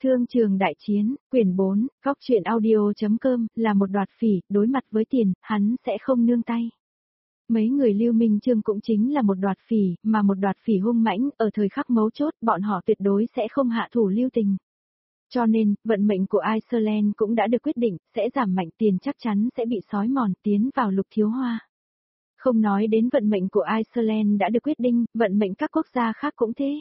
Thương trường đại chiến, quyển 4, góc truyện audio.com, là một đoạt phỉ, đối mặt với tiền, hắn sẽ không nương tay. Mấy người Lưu Minh Chương cũng chính là một đoạt phỉ, mà một đoạt phỉ hung mãnh, ở thời khắc mấu chốt, bọn họ tuyệt đối sẽ không hạ thủ lưu tình. Cho nên, vận mệnh của Iceland cũng đã được quyết định, sẽ giảm mạnh, tiền chắc chắn sẽ bị xói mòn, tiến vào Lục Thiếu Hoa. Không nói đến vận mệnh của Iceland đã được quyết định, vận mệnh các quốc gia khác cũng thế.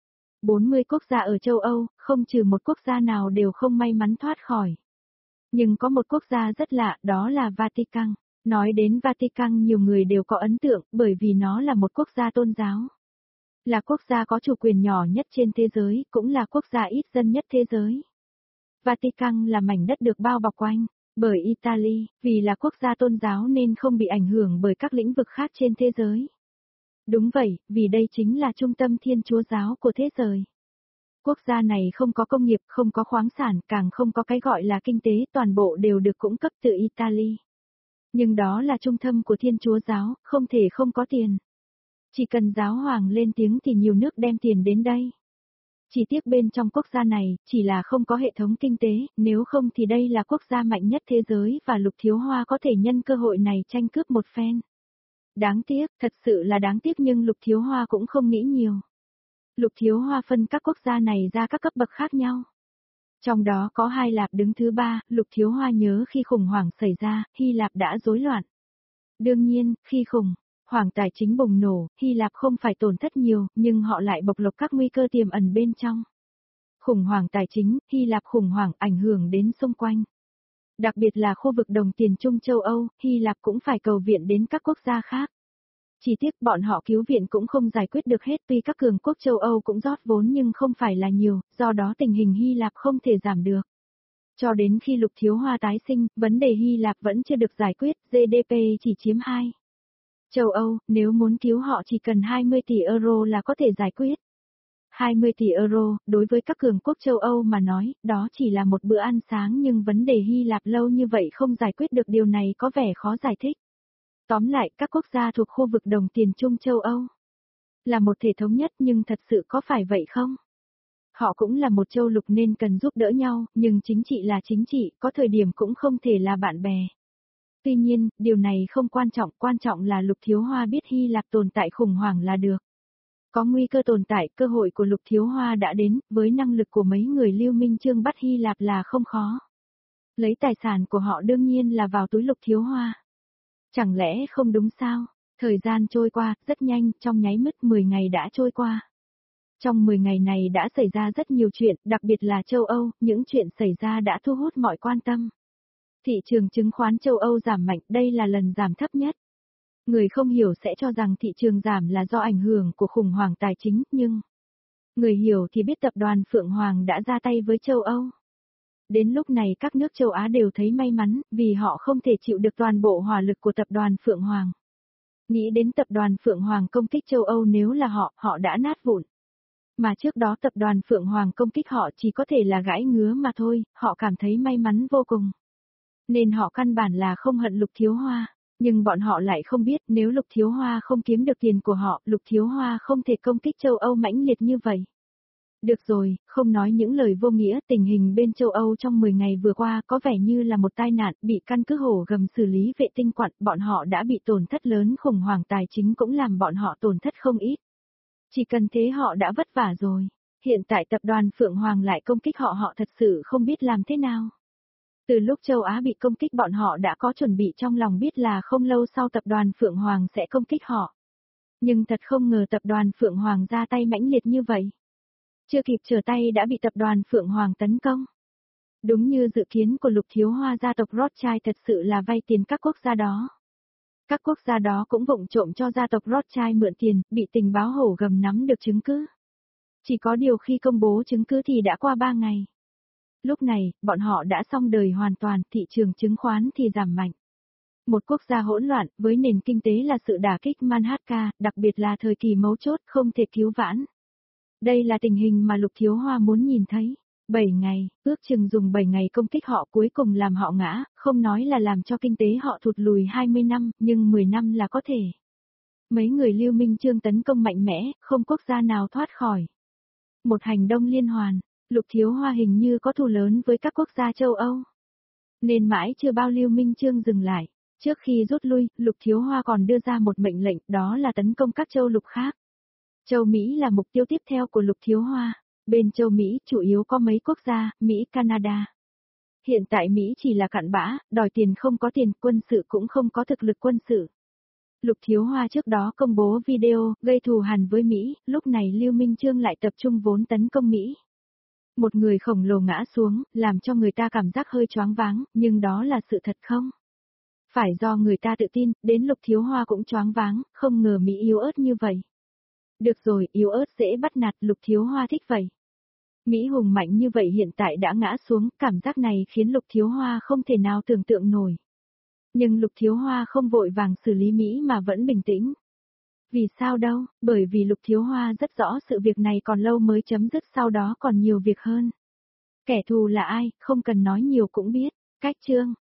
40 quốc gia ở châu Âu, không trừ một quốc gia nào đều không may mắn thoát khỏi. Nhưng có một quốc gia rất lạ, đó là Vatican. Nói đến Vatican nhiều người đều có ấn tượng, bởi vì nó là một quốc gia tôn giáo. Là quốc gia có chủ quyền nhỏ nhất trên thế giới, cũng là quốc gia ít dân nhất thế giới. Vatican là mảnh đất được bao bọc quanh bởi Italy, vì là quốc gia tôn giáo nên không bị ảnh hưởng bởi các lĩnh vực khác trên thế giới. Đúng vậy, vì đây chính là trung tâm Thiên Chúa giáo của thế giới. Quốc gia này không có công nghiệp, không có khoáng sản, càng không có cái gọi là kinh tế, toàn bộ đều được cung cấp từ Italy. Nhưng đó là trung tâm của Thiên Chúa giáo, không thể không có tiền. Chỉ cần giáo hoàng lên tiếng thì nhiều nước đem tiền đến đây. Chỉ tiếc bên trong quốc gia này, chỉ là không có hệ thống kinh tế, nếu không thì đây là quốc gia mạnh nhất thế giới và Lục Thiếu Hoa có thể nhân cơ hội này tranh cướp một phen. Đáng tiếc, thật sự là đáng tiếc nhưng Lục Thiếu Hoa cũng không nghĩ nhiều. Lục Thiếu Hoa phân các quốc gia này ra các cấp bậc khác nhau. Trong đó có Hy Lạp đứng thứ 3, Lục Thiếu Hoa nhớ khi khủng hoảng xảy ra, Hy Lạp đã rối loạn. Đương nhiên, khi khủng hoảng tài chính bùng nổ, Hy Lạp không phải tổn thất nhiều, nhưng họ lại bộc lộ các nguy cơ tiềm ẩn bên trong. Khủng hoảng tài chính, Hy Lạp khủng hoảng ảnh hưởng đến xung quanh. Đặc biệt là khu vực đồng tiền chung châu Âu, Hy Lạp cũng phải cầu viện đến các quốc gia khác. Chỉ tiếc bọn họ cứu viện cũng không giải quyết được hết tuy các cường quốc châu Âu cũng rót vốn nhưng không phải là nhiều, do đó tình hình Hy Lạp không thể giảm được. Cho đến khi Lục Thiếu Hoa tái sinh, vấn đề Hy Lạp vẫn chưa được giải quyết, GDP chỉ chiếm 2. Châu Âu, nếu muốn cứu họ chỉ cần 20 tỷ euro là có thể giải quyết. 20 tỷ euro, đối với các cường quốc châu Âu mà nói, đó chỉ là một bữa ăn sáng nhưng vấn đề Hy Lạp lâu như vậy không giải quyết được điều này có vẻ khó giải thích. Tóm lại, các quốc gia thuộc khu vực đồng tiền chung châu Âu là một thể thống nhất nhưng thật sự có phải vậy không? Họ cũng là một châu lục nên cần giúp đỡ nhau, nhưng chính trị là chính trị, có thời điểm cũng không thể là bạn bè. Tuy nhiên, điều này không quan trọng là Lục Thiếu Hoa biết Hy Lạp tồn tại khủng hoảng là được. Có nguy cơ tồn tại, cơ hội của Lục Thiếu Hoa đã đến, với năng lực của mấy người Lưu Minh Chương bắt Hy Lạp là không khó. Lấy tài sản của họ đương nhiên là vào túi Lục Thiếu Hoa. Chẳng lẽ không đúng sao? Thời gian trôi qua, rất nhanh, trong nháy mắt 10 ngày đã trôi qua. Trong 10 ngày này đã xảy ra rất nhiều chuyện, đặc biệt là châu Âu, những chuyện xảy ra đã thu hút mọi quan tâm. Thị trường chứng khoán châu Âu giảm mạnh, đây là lần giảm thấp nhất. Người không hiểu sẽ cho rằng thị trường giảm là do ảnh hưởng của khủng hoảng tài chính, nhưng người hiểu thì biết tập đoàn Phượng Hoàng đã ra tay với châu Âu. Đến lúc này các nước châu Á đều thấy may mắn, vì họ không thể chịu được toàn bộ hỏa lực của tập đoàn Phượng Hoàng. Nghĩ đến tập đoàn Phượng Hoàng công kích châu Âu nếu là họ đã nát vụn. Mà trước đó tập đoàn Phượng Hoàng công kích họ chỉ có thể là gãi ngứa mà thôi, họ cảm thấy may mắn vô cùng. Nên họ căn bản là không hận Lục Thiếu Hoa, nhưng bọn họ lại không biết nếu Lục Thiếu Hoa không kiếm được tiền của họ, Lục Thiếu Hoa không thể công kích châu Âu mãnh liệt như vậy. Được rồi, không nói những lời vô nghĩa, tình hình bên châu Âu trong 10 ngày vừa qua có vẻ như là một tai nạn, bị căn cứ hổ gầm xử lý vệ tinh quặn, bọn họ đã bị tổn thất lớn, khủng hoảng tài chính cũng làm bọn họ tổn thất không ít. Chỉ cần thế họ đã vất vả rồi. Hiện tại tập đoàn Phượng Hoàng lại công kích họ thật sự không biết làm thế nào. Từ lúc châu Á bị công kích bọn họ đã có chuẩn bị trong lòng biết là không lâu sau tập đoàn Phượng Hoàng sẽ công kích họ. Nhưng thật không ngờ tập đoàn Phượng Hoàng ra tay mãnh liệt như vậy. Chưa kịp trở tay đã bị tập đoàn Phượng Hoàng tấn công. Đúng như dự kiến của Lục Thiếu Hoa, gia tộc Rothschild thật sự là vay tiền các quốc gia đó. Các quốc gia đó cũng vụng trộm cho gia tộc Rothschild mượn tiền, bị tình báo hổ gầm nắm được chứng cứ. Chỉ có điều khi công bố chứng cứ thì đã qua 3 ngày. Lúc này, bọn họ đã xong đời hoàn toàn, thị trường chứng khoán thì giảm mạnh. Một quốc gia hỗn loạn, với nền kinh tế là sự đả kích Manhattan, đặc biệt là thời kỳ mấu chốt không thể cứu vãn. Đây là tình hình mà Lục Thiếu Hoa muốn nhìn thấy. 7 ngày, ước chừng dùng 7 ngày công kích họ cuối cùng làm họ ngã, không nói là làm cho kinh tế họ thụt lùi 20 năm, nhưng 10 năm là có thể. Mấy người Lưu Minh Chương tấn công mạnh mẽ, không quốc gia nào thoát khỏi. Một hành động liên hoàn. Lục Thiếu Hoa hình như có thù lớn với các quốc gia châu Âu. Nên mãi chưa bao Lưu Minh Chương dừng lại. Trước khi rút lui, Lục Thiếu Hoa còn đưa ra một mệnh lệnh, đó là tấn công các châu lục khác. Châu Mỹ là mục tiêu tiếp theo của Lục Thiếu Hoa. Bên châu Mỹ chủ yếu có mấy quốc gia, Mỹ, Canada. Hiện tại Mỹ chỉ là cặn bã, đòi tiền không có tiền, quân sự cũng không có thực lực quân sự. Lục Thiếu Hoa trước đó công bố video, gây thù hằn với Mỹ, lúc này Lưu Minh Chương lại tập trung vốn tấn công Mỹ. Một người khổng lồ ngã xuống, làm cho người ta cảm giác hơi choáng váng, nhưng đó là sự thật không? Phải do người ta tự tin, đến Lục Thiếu Hoa cũng choáng váng, không ngờ Mỹ yếu ớt như vậy. Được rồi, yếu ớt dễ bắt nạt, Lục Thiếu Hoa thích vậy. Mỹ hùng mạnh như vậy hiện tại đã ngã xuống, cảm giác này khiến Lục Thiếu Hoa không thể nào tưởng tượng nổi. Nhưng Lục Thiếu Hoa không vội vàng xử lý Mỹ mà vẫn bình tĩnh. Vì sao đâu, bởi vì Lục Thiếu Hoa rất rõ sự việc này còn lâu mới chấm dứt, sau đó còn nhiều việc hơn. Kẻ thù là ai, không cần nói nhiều cũng biết. Cách chương